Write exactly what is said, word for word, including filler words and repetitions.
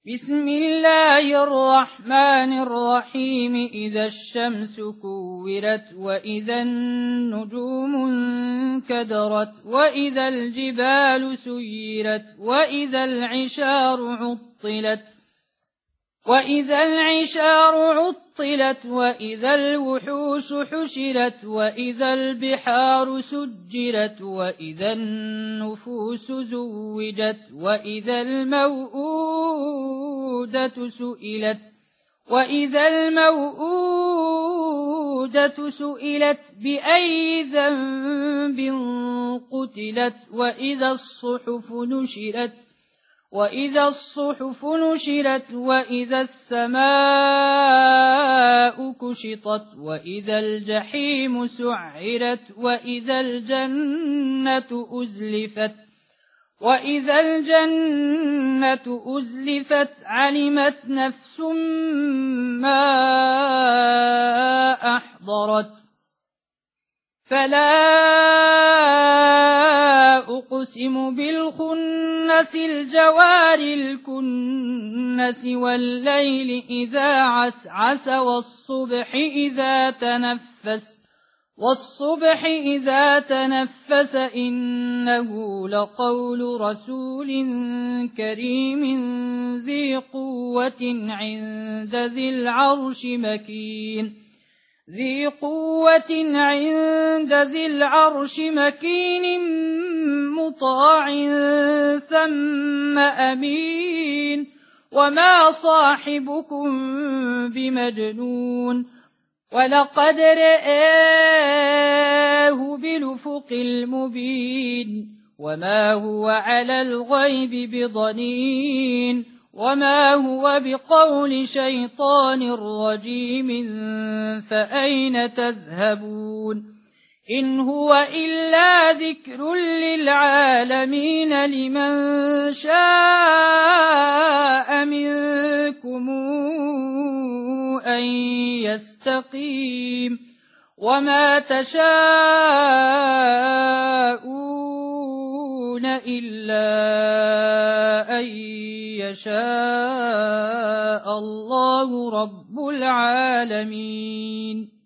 بسم الله الرحمن الرحيم إذا الشمس كورت وإذا النجوم انكدرت وإذا الجبال سيرت وإذا العشار عطلت وإذا العشار عطلت وإذا الوحوش حشرت وإذا البحار سجرت وإذا النفوس زوجت وإذا الموءودة سئلت وإذا الموءودة سئلت بأي ذنب قتلت وإذا الصحف نشرت وإذا الصحف نشرت وإذا السماء كشطت وإذا الجحيم سعرت وإذا الجنة أزلفت وإذا الجنة أزلفت علمت نفس ما أحضرت فلا أقسم بالخنس الجوار الكنس والليل إذا عسعس والصبح إذا تنفس والصبح إذا تنفس إنه لقول رسول كريم ذي قوة عند ذي العرش مكين ذي قوة عند ذي العرش مكين مطاع ثم أمين وما صاحبكم بمجنون ولقد رآه بالأفق المبين وما هو على الغيب بضنين وما هو بقول شيطان رجيم فأين تذهبون إن هو إلا ذكر للعالمين لمن شاء منكم أن يستقيم وما تشاءون إلا أن يشاء الله رب العالمين.